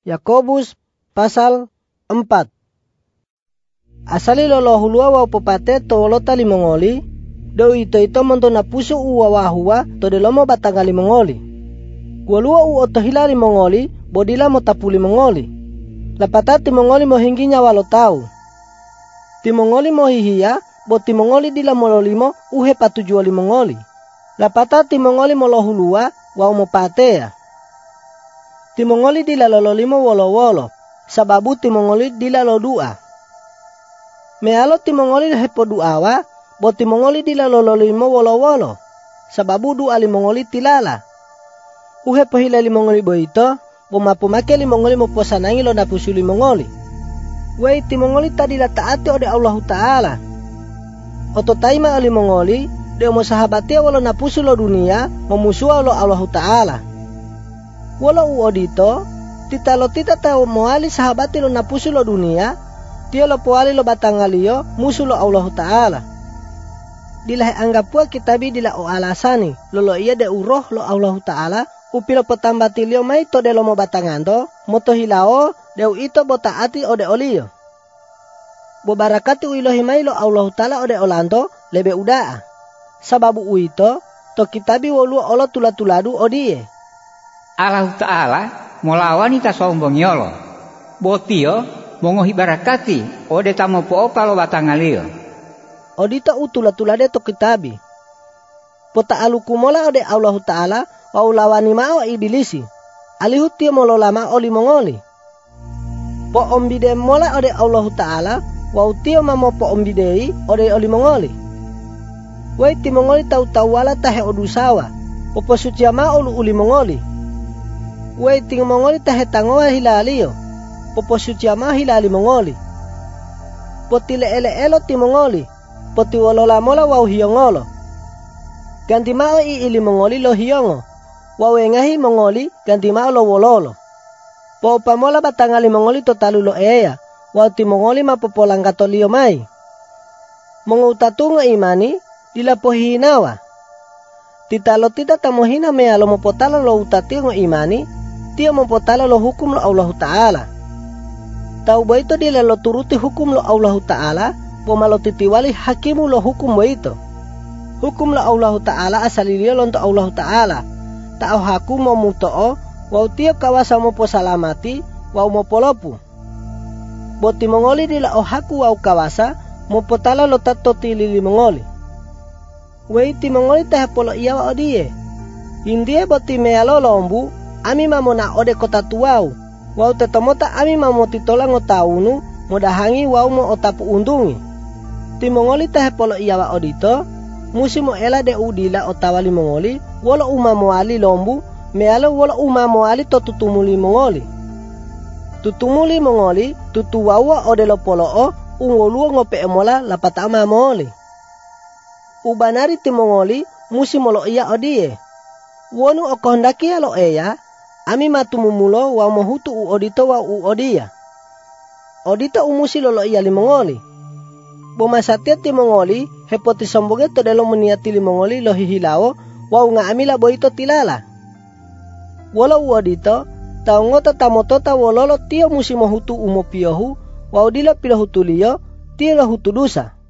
Yakobus pasal 4. Asali lolohulua wa popate to lota limongoli, do ito monto na puso uwawahua to delomo batanga limongoli. Walua u otohila limongoli, bodila motapu limongoli. Lapata timongoli mohingi nyawa lo tau. Timongoli mohihiya, bo timongoli dila mololimo uhe patujua limongoli. Lapata timongoli molohulua wa umopatea. Timongoli dila lololimo wolo-wolo, sababu timongoli dila lo dua. Mealo timongoli hepo duawa, bo timongoli dila lololimo wolo-wolo, sababu dua limongoli tilala. Uhe pohila limongoli boito, bo mapumake limongoli moposanangi lo napusu limongoli. Wei timongoli tadila taati ode Allah Ta'ala. Oto taima limongoli, de mo sahabatia walo napusu lo dunia, memusua lo Allah Ta'ala. Wala uodito, titalo tita tau moali sahabati lo napusu lo dunia, tio lo poali lo batangalio musuh lo Allah Ta'ala. Dilah anggapua kitabi dila o alasani, lolo iya de uroh lo Allah Ta'ala, upilo petambatilio mai to de lo mo batangando, moto hilao, deu ito botaati ode olio. Bobarakati uilohi mai lo Allah Ta'ala ode olando, lebe udaa. Sababu uito, to kitabi wolu olo tulatuladu odie. Allah Ta'ala molawan ita sombong yolo. Botio mongohi barakati ode tamo po palo batangalio. Odita utula-tulade to kitabi. Pota alukumola ode Allah Ta'ala wa ulawani mao ibilisi. Alihu tio mololama oli mongoli. Po ombide mola ode Allah Ta'ala wa utio mamo po ombidei ode oli mongoli. Wai ti mongoli tau wala tahe odusawa. Popo suciama olu uli mongoli. Wei ting mongoli tahe tangoa hilalio, popo suciama hilali mongoli. Potile ele ti mongoli, poti walola mola wau hiyongolo. Ganti mao ili mongoli lo hiyongo, wau engahi mongoli ganti mao lo wololo. Po pamola batangali mongoli totalu lo eya, wau ti mongoli mapopolang katolio mai. Mongutatungo imani, dila pohinawa. Titalo tita tamohina mea lo mopotalo lo utatingo imani, tio mempotala lo hukum lo Allah Ta'ala. Tau baito dia lo turuti hukum lo Allah Ta'ala, pomalo titiwali hakimu lo hukum baito. Hukum lo Allah Ta'ala asalilia lo untuk Allah Ta'ala. Tau hakum mo muto'o, wau tio kawasa mo po salamati, wau mo polopu. Boti mongoli dila o haku wau kawasa, mo potala lo tato tilili mongoli. Wei ti mongoli teh polo iyawa odie. Indie boti mealo lombu, ami mamona ode kota tuau, wau tetomota ami mamoti tolang otaunu, modahangi wau mo otapu undungi. Timongoli teh polo iyawa odito, musi mo ela de udila otawali mongoli, wala umamoali lombu, mealo wala umamoali to tutumuli mongoli. Tutumuli mongoli, tutuwawa ode lo polo o, ungoluo ngope emola lapatama mongoli. Ubanari timongoli, musi molo iya odie. Wonu okohondakia lo eya, ami matumumulo wa mohutu u odito wa u odia. Odito umusi lolo iya limongoli. Bomasatia timongoli hepoti sombonge to delo meniati limongoli lo hihilao wa nga amila boito tilala. Wala u odito tau ngota tamotota wololo tio musi mohutu umopiohu wa odila pilohutulio tio lo hutu dusa.